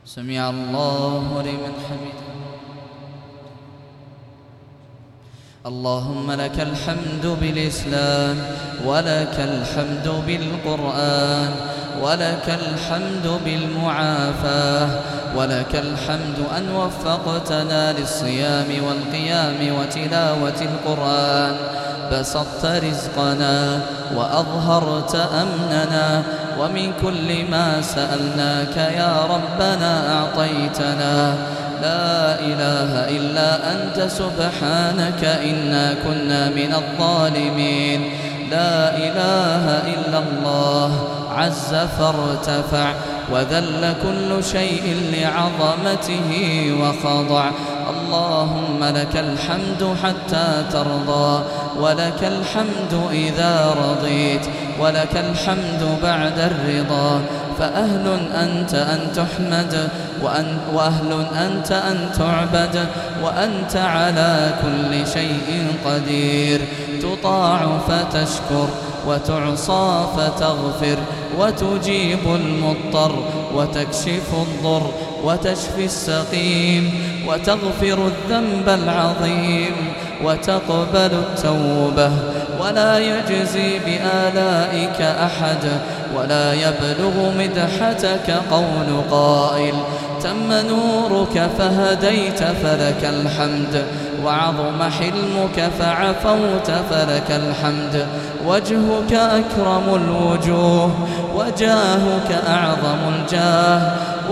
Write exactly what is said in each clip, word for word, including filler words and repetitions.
سمع الله لمن حمده. اللهم لك الحمد بالإسلام، ولك الحمد بالقرآن، ولك الحمد بالمعافاة، ولك الحمد أن وفقتنا للصيام والقيام وتلاوة القرآن، بسطت رزقنا وأظهرت أمننا، ومن كل ما سألناك يا ربنا أعطيتنا. لا إله إلا أنت سبحانك إنا كنا من الظالمين. لا إله إلا الله عز فارتفع، وذل كل شيء لعظمته وخضع. اللهم لك الحمد حتى ترضى، ولك الحمد إذا رضيت، ولك الحمد بعد الرضا. فأهل أنت أن تحمد، وأن وأهل أنت أن تعبد، وأنت على كل شيء قدير. تطاع فتشكر، وتعصى فتغفر، وتجيب المضطر، وتكشف الضر، وتشفي السقيم، وتغفر الذنب العظيم، وتقبل التوبة. ولا يجزي بآلائك أحد، ولا يبلغ مدحتك قول قائل. تم نورك فهديت فلك الحمد، وعظم حلمك فعفوت فلك الحمد. وجهك أكرم الوجوه، وجاهك أعظم الجاه،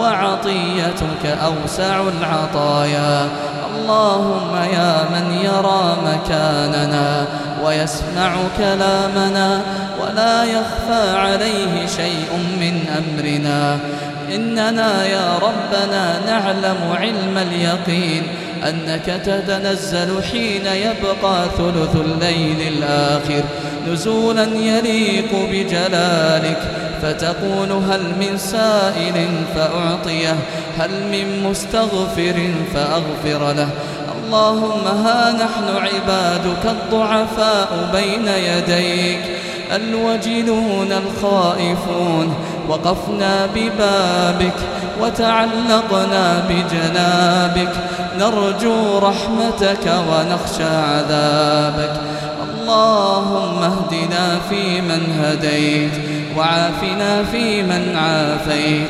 وعطيتك أوسع العطايا. اللهم يا من يرى مكاننا ويسمع كلامنا، ولا يخفى عليه شيء من أمرنا، إننا يا ربنا نعلم علم اليقين أنك تتنزل حين يبقى ثلث الليل الآخر نزولا يليق بجلالك، فتقول هل من سائل فأعطيه، هل من مستغفر فأغفر له. اللهم ها نحن عبادك الضعفاء بين يديك الوجلون الخائفون، وقفنا ببابك وتعلقنا بجنابك، نرجو رحمتك ونخشى عذابك. اللهم اهدنا فيمن هديت، وعافنا فيمن عافيت،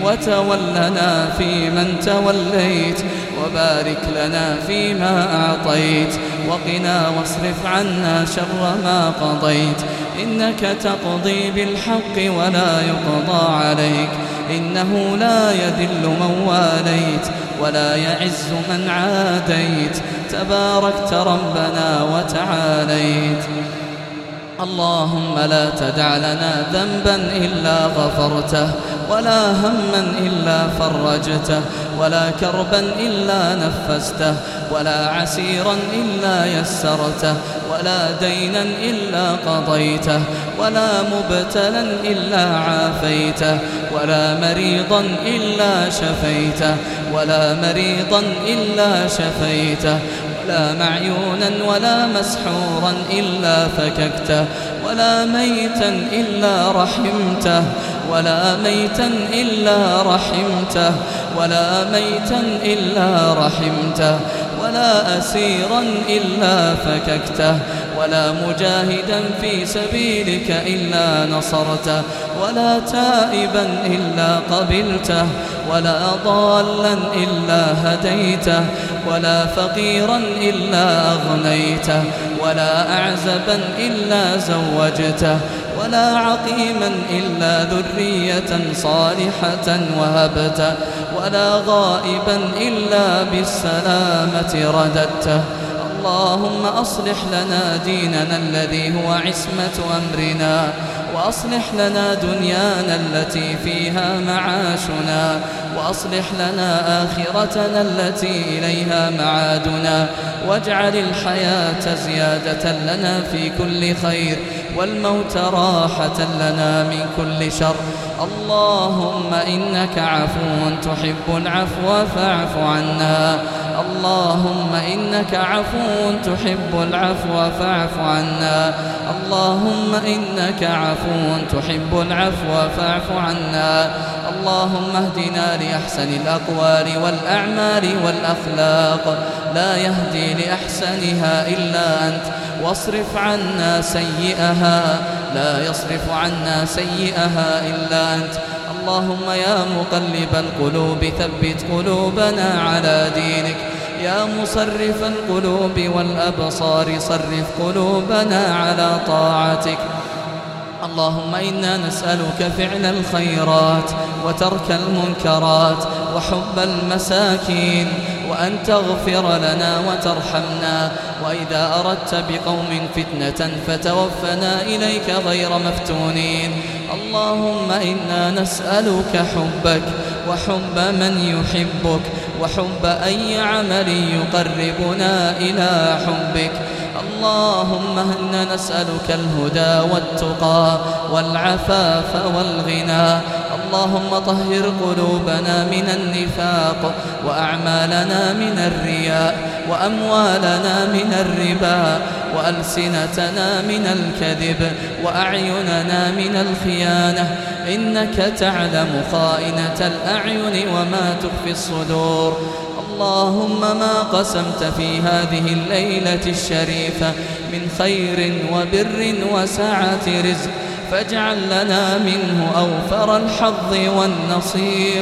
وتولنا فيمن توليت، وبارك لنا فيما أعطيت، وقنا واصرف عنا شر ما قضيت. إنك تقضي بالحق ولا يقضى عليك، إنه لا يذل من واليت ولا يعز من عاديت، تباركت ربنا وتعاليت. اللهم لا تدع لنا ذنبا إلا غفرته، ولا هما إلا فرجته، ولا كربا إلا نفسته، ولا عسيرا إلا يسرته، ولا دينا إلا قضيته، ولا مبتلا إلا عافيته، ولا مريضا إلا شفيته، ولا مريضا إلا شفيته، ولا معيونا ولا مسحورا إلا فككته، ولا ميتا إلا رحمته، ولا ميتا إلا رحمته، ولا ميتا إلا رحمته، ولا أسيرا إلا فككته، ولا مجاهدا في سبيلك إلا نصرته، ولا تائبا إلا قبلته، ولا ضالا إلا هديته، ولا فقيرا إلا أغنيته، ولا أعزبا إلا زوجته، ولا عقيما إلا ذرية صالحة وهبته، ولا غائبا إلا بالسلامة رددته. اللهم أصلح لنا ديننا الذي هو عصمة أمرنا، وأصلح لنا دنيانا التي فيها معاشنا، وأصلح لنا آخرتنا التي إليها معادنا، واجعل الحياة زيادة لنا في كل خير، والموت راحة لنا من كل شر. اللهم إنك عفو تحب العفو فاعف عنا. اللهم إنك عفو تحب العفو فاعف عنا. اللهم إنك عفو تحب العفو فاعف عنا. اللهم اهدنا لأحسن الأقوال والأعمال والأخلاق، لا يهدي لأحسنها إلا أنت، واصرف عنا سيئها، لا يصرف عنا سيئها إلا أنت. اللهم يا مقلب القلوب ثبت قلوبنا على دينك، يا مصرف القلوب والأبصار صرف قلوبنا على طاعتك. اللهم إنا نسألك فعل الخيرات وترك المنكرات وحب المساكين، وأن تغفر لنا وترحمنا، وإذا أردت بقوم فتنة فتوفنا إليك غير مفتونين. اللهم إنا نسألك حبك وحب من يحبك وحب أي عمل يقربنا إلى حبك. اللهم إنا نسألك الهدى والتقى والعفاف والغنى. اللهم طهر قلوبنا من النفاق، وأعمالنا من الرياء، وأموالنا من الربا، وألسنتنا من الكذب، وأعيننا من الخيانة، إنك تعلم خائنة الأعين وما تخفي الصدور. اللهم ما قسمت في هذه الليلة الشريفة من خير وبر وسعة رزق فاجعل لنا منه أوفر الحظ والنصيب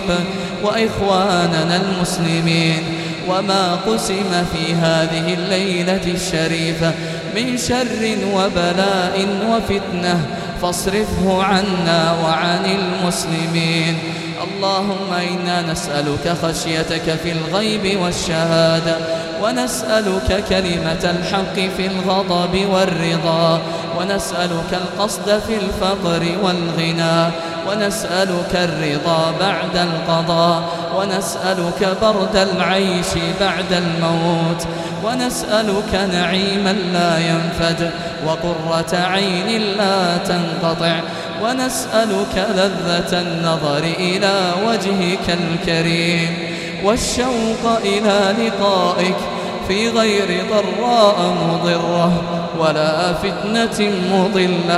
وإخواننا المسلمين. وما قسم في هذه الليلة الشريفة من شر وبلاء وفتنة فاصرفه عنا وعن المسلمين. اللهم إنا نسألك خشيتك في الغيب والشهادة، ونسألك كلمة الحق في الغضب والرضا، ونسألك القصد في الفقر والغنى، ونسألك الرضا بعد القضاء، ونسألك برد العيش بعد الموت، ونسألك نعيما لا ينفد وقرة عين لا تنقطع، ونسألك لذة النظر إلى وجهك الكريم والشوق إلى لقائك في غير ضراء مضرة ولا فتنة مضلة.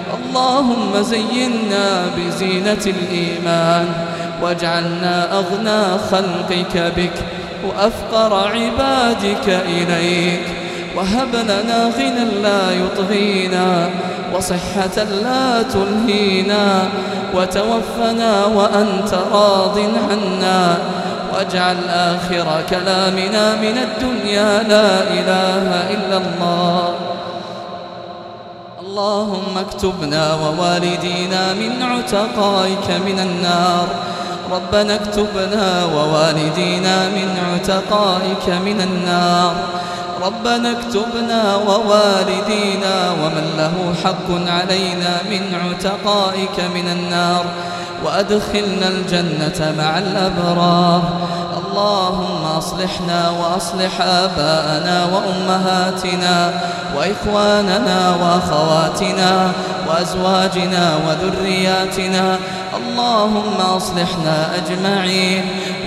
اللهم زينا بزينة الإيمان، واجعلنا أغنى خلقك بك وأفقر عبادك إليك، وهب لنا غنى لا يطغينا وصحة لا تلهينا، وتوفنا وأنت راض عنا، واجعل آخر كلامنا من الدنيا لا إله إلا الله. اللهم اكتبنا ووالدينا من عتقائك من النار. ربنا اكتبنا ووالدينا من عتقائك من النار. ربنا اكتبنا ووالدينا ومن له حق علينا من عتقائك من النار، وأدخلنا الجنة مع الأبرار. اللهم أصلحنا وأصلح آباءنا وأمهاتنا وإخواننا وأخواتنا وأزواجنا وذرياتنا. اللهم أصلحنا أجمعين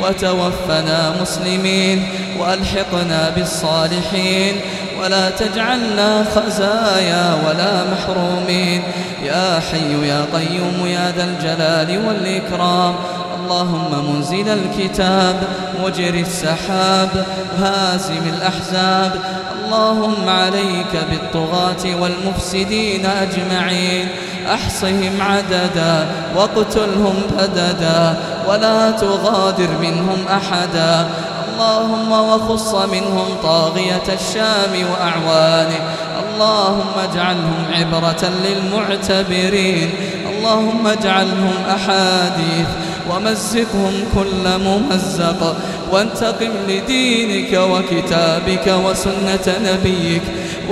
وتوفنا مسلمين وألحقنا بالصالحين، ولا تجعلنا خزايا ولا محرومين، يا حي يا قيوم يا ذا الجلال والإكرام. اللهم منزل الكتاب مجري السحاب هازم الأحزاب، اللهم عليك بالطغاة والمفسدين أجمعين، أحصهم عددا واقتلهم بددا ولا تغادر منهم أحدا. اللهم وخص منهم طاغية الشام وأعوانه، اللهم اجعلهم عبرة للمعتبرين، اللهم اجعلهم أحاديث ومزقهم كل ممزق، وانتقم لدينك وكتابك وسنة نبيك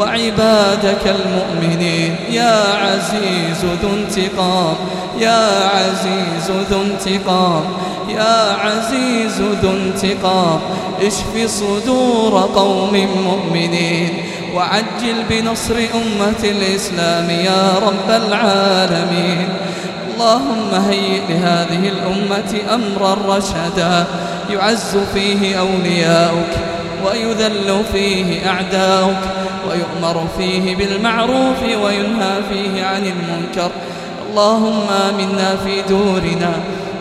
وعبادك المؤمنين. يا عزيز ذو انتقام، يا عزيز ذو انتقام، يا عزيز ذو انتقام، اشف صدور قوم مؤمنين وعجل بنصر أمة الإسلام يا رب العالمين. اللهم هيئ لهذه الأمة أمرا رشدا يعز فيه أولياؤك ويذل فيه أعداؤك، ويؤمر فيه بالمعروف وينهى فيه عن المنكر. اللهم آمنا في دورنا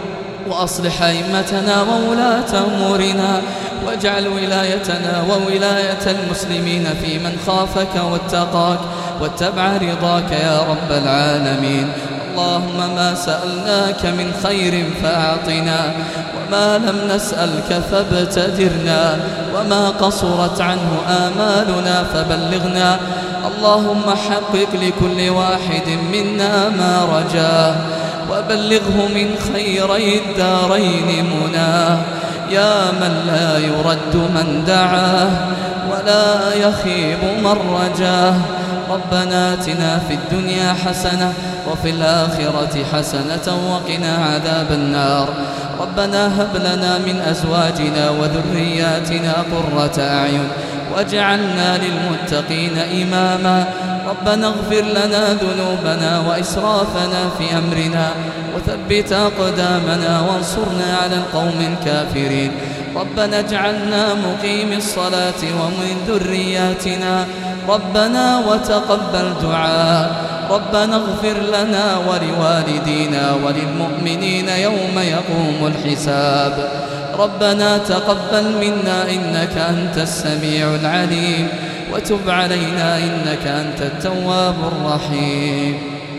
وأصلح أئمتنا وولاة أمورنا، واجعل ولايتنا وولاية المسلمين في من خافك واتقاك واتبع رضاك يا رب العالمين. اللهم ما سألناك من خير فأعطنا، وما لم نسألك فابتدرنا، وما قصرت عنه آمالنا فبلغنا. اللهم حقق لكل واحد منا ما رجاه، وبلغه من خيري الدارين مناه، يا من لا يرد من دعاه ولا يخيب من رجاه. ربنا آتنا في الدنيا حسنة وفي الآخرة حسنة وقنا عذاب النار. ربنا هب لنا من أزواجنا وذرياتنا قرة أعين واجعلنا للمتقين إماما. ربنا اغفر لنا ذنوبنا وإسرافنا في أمرنا وثبت أقدامنا وانصرنا على القوم الكافرين. ربنا اجعلنا مقيم الصلاة ومن ذرياتنا ربنا وتقبل دعاء. ربنا اغفر لنا ولوالدينا وللمؤمنين يوم يقوم الحساب. ربنا تقبل منا إنك أنت السميع العليم، وتب علينا إنك أنت التواب الرحيم.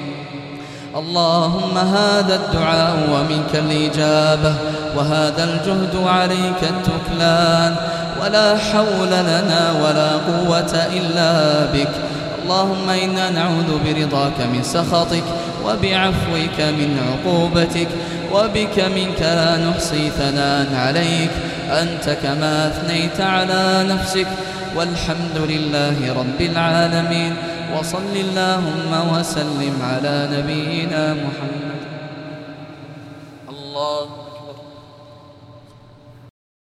اللهم هذا الدعاء ومنك الإجابة، وهذا الجهد عليك التكلان، ولا حول لنا ولا قوة إلا بك. اللهم إنا نعوذ برضاك من سخطك، وبعفوك من عقوبتك، وبك منك لا نحصي ثناء عليك، أنت كما أثنيت على نفسك. والحمد لله رب العالمين، وصل اللهم وسلم على نبينا محمد. الله